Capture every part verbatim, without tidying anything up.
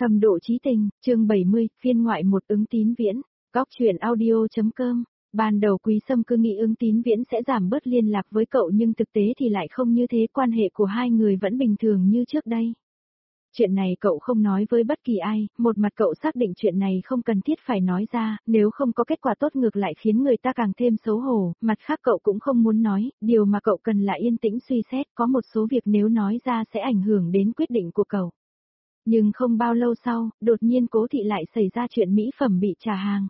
Thâm độ chí tình, chương bảy mươi, phiên ngoại một Ứng Tín Viễn, góc truyện audio.com. Ban đầu Quý Sâm cứ nghĩ Ứng Tín Viễn sẽ giảm bớt liên lạc với cậu nhưng thực tế thì lại không như thế, quan hệ của hai người vẫn bình thường như trước đây. Chuyện này cậu không nói với bất kỳ ai, một mặt cậu xác định chuyện này không cần thiết phải nói ra, nếu không có kết quả tốt ngược lại khiến người ta càng thêm xấu hổ, mặt khác cậu cũng không muốn nói, điều mà cậu cần là yên tĩnh suy xét, có một số việc nếu nói ra sẽ ảnh hưởng đến quyết định của cậu. Nhưng không bao lâu sau, đột nhiên Cố Thị lại xảy ra chuyện mỹ phẩm bị trả hàng.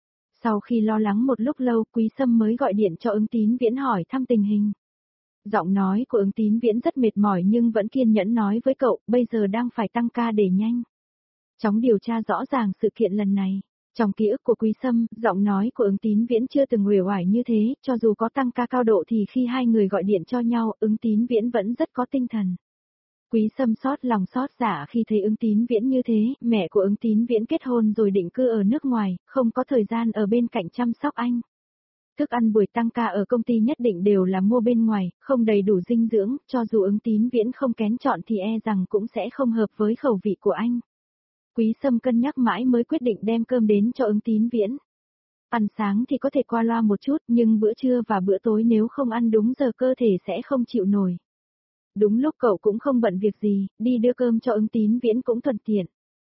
Sau khi lo lắng một lúc lâu, Quý Sâm mới gọi điện cho Ứng Tín Viễn hỏi thăm tình hình. Giọng nói của Ứng Tín Viễn rất mệt mỏi nhưng vẫn kiên nhẫn nói với cậu, bây giờ đang phải tăng ca để nhanh chóng điều tra rõ ràng sự kiện lần này. Trong ký ức của Quý Sâm, giọng nói của Ứng Tín Viễn chưa từng uể oải như thế, cho dù có tăng ca cao độ thì khi hai người gọi điện cho nhau, Ứng Tín Viễn vẫn rất có tinh thần. Quý Sâm xót lòng xót dạ khi thấy Ứng Tín Viễn như thế, mẹ của Ứng Tín Viễn kết hôn rồi định cư ở nước ngoài, không có thời gian ở bên cạnh chăm sóc anh. Thức ăn buổi tăng ca ở công ty nhất định đều là mua bên ngoài, không đầy đủ dinh dưỡng, cho dù Ứng Tín Viễn không kén chọn thì e rằng cũng sẽ không hợp với khẩu vị của anh. Quý Sâm cân nhắc mãi mới quyết định đem cơm đến cho Ứng Tín Viễn. Ăn sáng thì có thể qua loa một chút, nhưng bữa trưa và bữa tối nếu không ăn đúng giờ cơ thể sẽ không chịu nổi. Đúng lúc cậu cũng không bận việc gì, đi đưa cơm cho Ứng Tín Viễn cũng thuận tiện.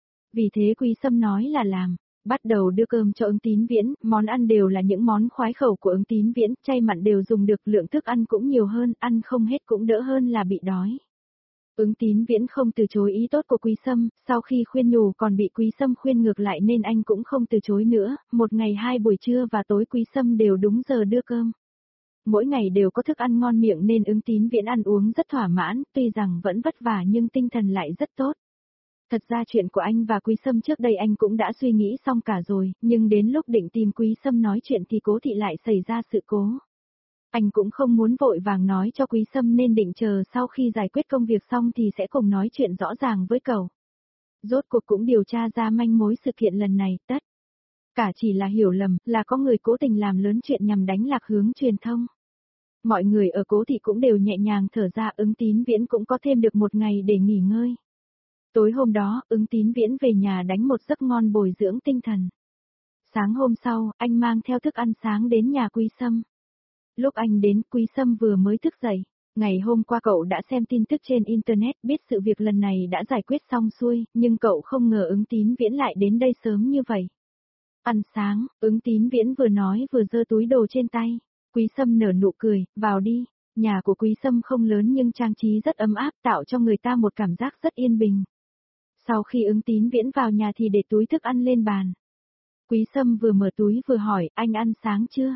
Vì thế Quý Sâm nói là làm, bắt đầu đưa cơm cho Ứng Tín Viễn, món ăn đều là những món khoái khẩu của Ứng Tín Viễn, chay mặn đều dùng được, lượng thức ăn cũng nhiều hơn, ăn không hết cũng đỡ hơn là bị đói. Ứng Tín Viễn không từ chối ý tốt của Quý Sâm, sau khi khuyên nhủ còn bị Quý Sâm khuyên ngược lại nên anh cũng không từ chối nữa, một ngày hai buổi trưa và tối Quý Sâm đều đúng giờ đưa cơm. Mỗi ngày đều có thức ăn ngon miệng nên Ứng Tín Viễn ăn uống rất thỏa mãn, tuy rằng vẫn vất vả nhưng tinh thần lại rất tốt. Thật ra chuyện của anh và Quý Sâm trước đây anh cũng đã suy nghĩ xong cả rồi, nhưng đến lúc định tìm Quý Sâm nói chuyện thì Cố Thị lại xảy ra sự cố. Anh cũng không muốn vội vàng nói cho Quý Sâm nên định chờ sau khi giải quyết công việc xong thì sẽ cùng nói chuyện rõ ràng với cậu. Rốt cuộc cũng điều tra ra manh mối sự kiện lần này, tất cả chỉ là hiểu lầm, là có người cố tình làm lớn chuyện nhằm đánh lạc hướng truyền thông. Mọi người ở Cố Thị cũng đều nhẹ nhàng thở ra, Ứng Tín Viễn cũng có thêm được một ngày để nghỉ ngơi. Tối hôm đó, Ứng Tín Viễn về nhà đánh một giấc ngon bồi dưỡng tinh thần. Sáng hôm sau, anh mang theo thức ăn sáng đến nhà Quý Sâm. Lúc anh đến, Quý Sâm vừa mới thức dậy. Ngày hôm qua cậu đã xem tin tức trên Internet, biết sự việc lần này đã giải quyết xong xuôi, nhưng cậu không ngờ Ứng Tín Viễn lại đến đây sớm như vậy. Ăn sáng, Ứng Tín Viễn vừa nói vừa giơ túi đồ trên tay. Quý Sâm nở nụ cười, vào đi. Nhà của Quý Sâm không lớn nhưng trang trí rất ấm áp, tạo cho người ta một cảm giác rất yên bình. Sau khi Ứng Tín Viễn vào nhà thì để túi thức ăn lên bàn. Quý Sâm vừa mở túi vừa hỏi, anh ăn sáng chưa?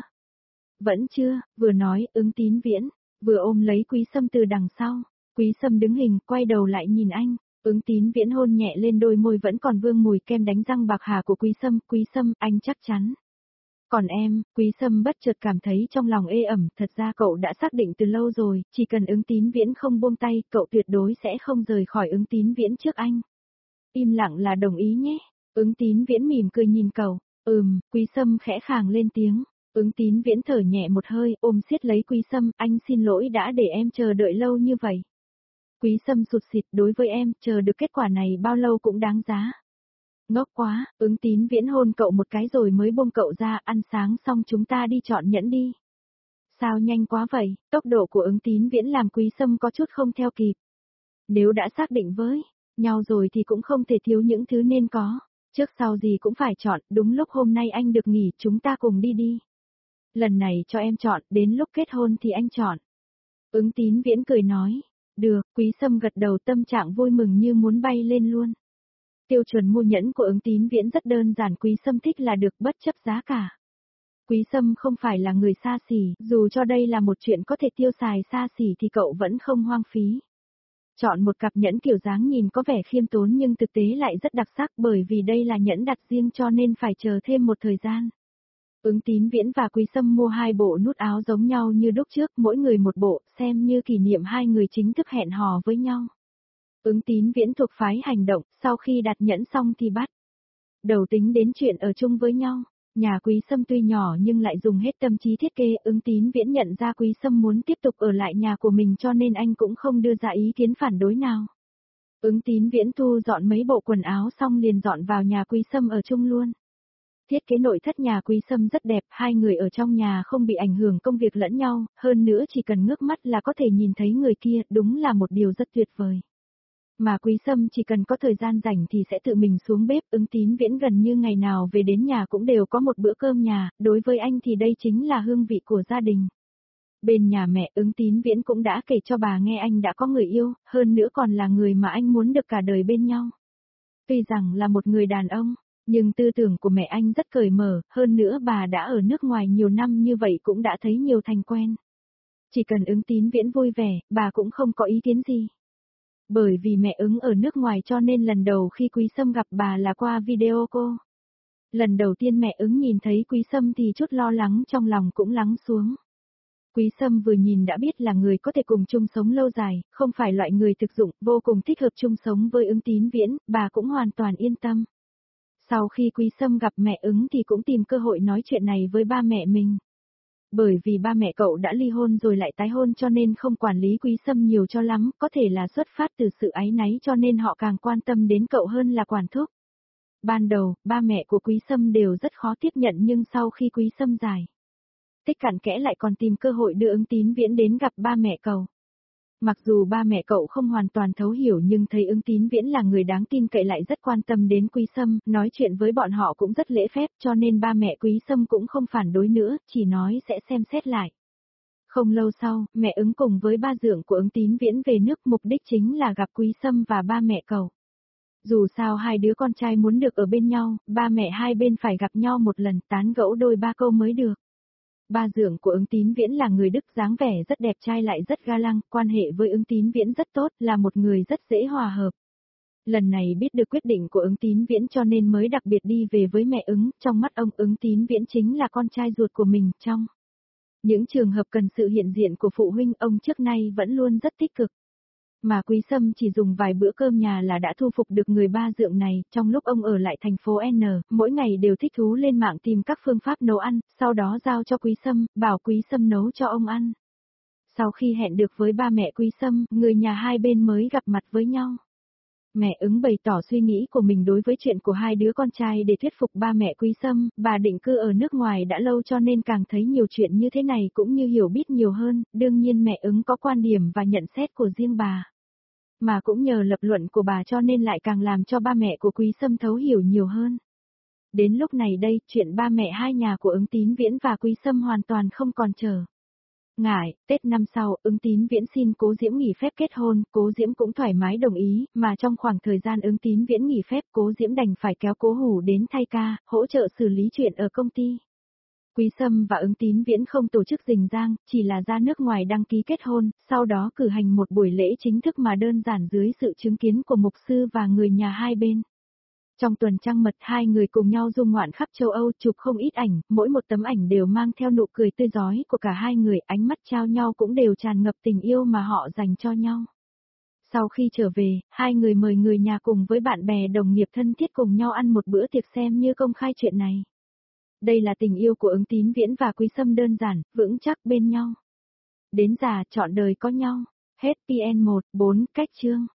Vẫn chưa, vừa nói, Ứng Tín Viễn, vừa ôm lấy Quý Sâm từ đằng sau. Quý Sâm đứng hình, quay đầu lại nhìn anh. Ứng Tín Viễn hôn nhẹ lên đôi môi vẫn còn vương mùi kem đánh răng bạc hà của Quý Sâm. Quý Sâm, anh chắc chắn. Còn em, Quý Sâm bất chợt cảm thấy trong lòng ê ẩm, thật ra cậu đã xác định từ lâu rồi, chỉ cần Ứng Tín Viễn không buông tay, cậu tuyệt đối sẽ không rời khỏi Ứng Tín Viễn trước anh. Im lặng là đồng ý nhé. Ứng Tín Viễn mỉm cười nhìn cậu. Ừm, Quý Sâm khẽ khàng lên tiếng. Ứng Tín Viễn thở nhẹ một hơi, ôm siết lấy Quý Sâm, anh xin lỗi đã để em chờ đợi lâu như vậy. Quý Sâm sụt sịt, đối với em, chờ được kết quả này bao lâu cũng đáng giá. Ngốc quá, Ứng Tín Viễn hôn cậu một cái rồi mới buông cậu ra, ăn sáng xong chúng ta đi chọn nhẫn đi. Sao nhanh quá vậy, tốc độ của Ứng Tín Viễn làm Quý Sâm có chút không theo kịp. Nếu đã xác định với nhau rồi thì cũng không thể thiếu những thứ nên có, trước sau gì cũng phải chọn, đúng lúc hôm nay anh được nghỉ, chúng ta cùng đi đi. Lần này cho em chọn, đến lúc kết hôn thì anh chọn. Ứng Tín Viễn cười nói, được, Quý Sâm gật đầu, tâm trạng vui mừng như muốn bay lên luôn. Tiêu chuẩn mua nhẫn của Ứng Tín Viễn rất đơn giản, Quý Sâm thích là được, bất chấp giá cả. Quý Sâm không phải là người xa xỉ, dù cho đây là một chuyện có thể tiêu xài xa xỉ thì cậu vẫn không hoang phí. Chọn một cặp nhẫn kiểu dáng nhìn có vẻ khiêm tốn nhưng thực tế lại rất đặc sắc, bởi vì đây là nhẫn đặt riêng cho nên phải chờ thêm một thời gian. Ứng Tín Viễn và Quý Sâm mua hai bộ nút áo giống nhau như lúc trước, mỗi người một bộ, xem như kỷ niệm hai người chính thức hẹn hò với nhau. Ứng Tín Viễn thuộc phái hành động, sau khi đặt nhẫn xong thì bắt đầu tính đến chuyện ở chung với nhau. Nhà Quý Sâm tuy nhỏ nhưng lại dùng hết tâm trí thiết kế, Ứng Tín Viễn nhận ra Quý Sâm muốn tiếp tục ở lại nhà của mình cho nên anh cũng không đưa ra ý kiến phản đối nào. Ứng Tín Viễn thu dọn mấy bộ quần áo xong liền dọn vào nhà Quý Sâm ở chung luôn. Thiết kế nội thất nhà Quý Sâm rất đẹp, hai người ở trong nhà không bị ảnh hưởng công việc lẫn nhau, hơn nữa chỉ cần ngước mắt là có thể nhìn thấy người kia, đúng là một điều rất tuyệt vời. Mà Quý Sâm chỉ cần có thời gian rảnh thì sẽ tự mình xuống bếp, Ứng Tín Viễn gần như ngày nào về đến nhà cũng đều có một bữa cơm nhà, đối với anh thì đây chính là hương vị của gia đình. Bên nhà mẹ, Ứng Tín Viễn cũng đã kể cho bà nghe anh đã có người yêu, hơn nữa còn là người mà anh muốn được cả đời bên nhau. Tuy rằng là một người đàn ông, nhưng tư tưởng của mẹ anh rất cởi mở, hơn nữa bà đã ở nước ngoài nhiều năm như vậy cũng đã thấy nhiều thành quen. Chỉ cần Ứng Tín Viễn vui vẻ, bà cũng không có ý kiến gì. Bởi vì mẹ Ứng ở nước ngoài cho nên lần đầu khi Quý Sâm gặp bà là qua video call. Lần đầu tiên mẹ Ứng nhìn thấy Quý Sâm thì chút lo lắng trong lòng cũng lắng xuống. Quý Sâm vừa nhìn đã biết là người có thể cùng chung sống lâu dài, không phải loại người thực dụng, vô cùng thích hợp chung sống với Ứng Tín Viễn, bà cũng hoàn toàn yên tâm. Sau khi Quý Sâm gặp mẹ Ứng thì cũng tìm cơ hội nói chuyện này với ba mẹ mình. Bởi vì ba mẹ cậu đã ly hôn rồi lại tái hôn cho nên không quản lý Quý Sâm nhiều cho lắm, có thể là xuất phát từ sự áy náy cho nên họ càng quan tâm đến cậu hơn là quản thúc. Ban đầu, ba mẹ của Quý Sâm đều rất khó tiếp nhận nhưng sau khi Quý Sâm giải thích cặn kẽ lại còn tìm cơ hội đưa Ứng Tín Viễn đến gặp ba mẹ cậu. Mặc dù ba mẹ cậu không hoàn toàn thấu hiểu nhưng thấy Ứng Tín Viễn là người đáng tin cậy lại rất quan tâm đến Quý Sâm, nói chuyện với bọn họ cũng rất lễ phép cho nên ba mẹ Quý Sâm cũng không phản đối nữa, chỉ nói sẽ xem xét lại. Không lâu sau, mẹ Ứng cùng với ba dượng của Ứng Tín Viễn về nước, mục đích chính là gặp Quý Sâm và ba mẹ cậu. Dù sao hai đứa con trai muốn được ở bên nhau, ba mẹ hai bên phải gặp nhau một lần tán gẫu đôi ba câu mới được. Ba dượng của Ứng Tín Viễn là người Đức, dáng vẻ rất đẹp trai lại rất ga lăng, quan hệ với Ứng Tín Viễn rất tốt, là một người rất dễ hòa hợp. Lần này biết được quyết định của Ứng Tín Viễn cho nên mới đặc biệt đi về với mẹ Ứng, trong mắt ông Ứng Tín Viễn chính là con trai ruột của mình, trong những trường hợp cần sự hiện diện của phụ huynh ông trước nay vẫn luôn rất tích cực. Mà Quý Sâm chỉ dùng vài bữa cơm nhà là đã thu phục được người ba dượng này, trong lúc ông ở lại thành phố N, mỗi ngày đều thích thú lên mạng tìm các phương pháp nấu ăn, sau đó giao cho Quý Sâm, bảo Quý Sâm nấu cho ông ăn. Sau khi hẹn được với ba mẹ Quý Sâm, người nhà hai bên mới gặp mặt với nhau. Mẹ Ứng bày tỏ suy nghĩ của mình đối với chuyện của hai đứa con trai để thuyết phục ba mẹ Quý Sâm, bà định cư ở nước ngoài đã lâu cho nên càng thấy nhiều chuyện như thế này cũng như hiểu biết nhiều hơn, đương nhiên mẹ Ứng có quan điểm và nhận xét của riêng bà. Mà cũng nhờ lập luận của bà cho nên lại càng làm cho ba mẹ của Quý Sâm thấu hiểu nhiều hơn. Đến lúc này đây, chuyện ba mẹ hai nhà của Ứng Tín Viễn và Quý Sâm hoàn toàn không còn chờ ngại. Tết năm sau, Ứng Tín Viễn xin Cố Diễm nghỉ phép kết hôn, Cố Diễm cũng thoải mái đồng ý, mà trong khoảng thời gian Ứng Tín Viễn nghỉ phép Cố Diễm đành phải kéo Cố Hủ đến thay ca, hỗ trợ xử lý chuyện ở công ty. Quý Sâm và Ứng Tín Viễn không tổ chức rình rang, chỉ là ra nước ngoài đăng ký kết hôn, sau đó cử hành một buổi lễ chính thức mà đơn giản dưới sự chứng kiến của mục sư và người nhà hai bên. Trong tuần trăng mật hai người cùng nhau du ngoạn khắp châu Âu chụp không ít ảnh, mỗi một tấm ảnh đều mang theo nụ cười tươi rói của cả hai người, ánh mắt trao nhau cũng đều tràn ngập tình yêu mà họ dành cho nhau. Sau khi trở về, hai người mời người nhà cùng với bạn bè đồng nghiệp thân thiết cùng nhau ăn một bữa tiệc xem như công khai chuyện này. Đây là tình yêu của Ứng Tín Viễn và Quý Sâm đơn giản, vững chắc bên nhau. Đến già, trọn đời có nhau. Hết pê en một, bốn, cách chương.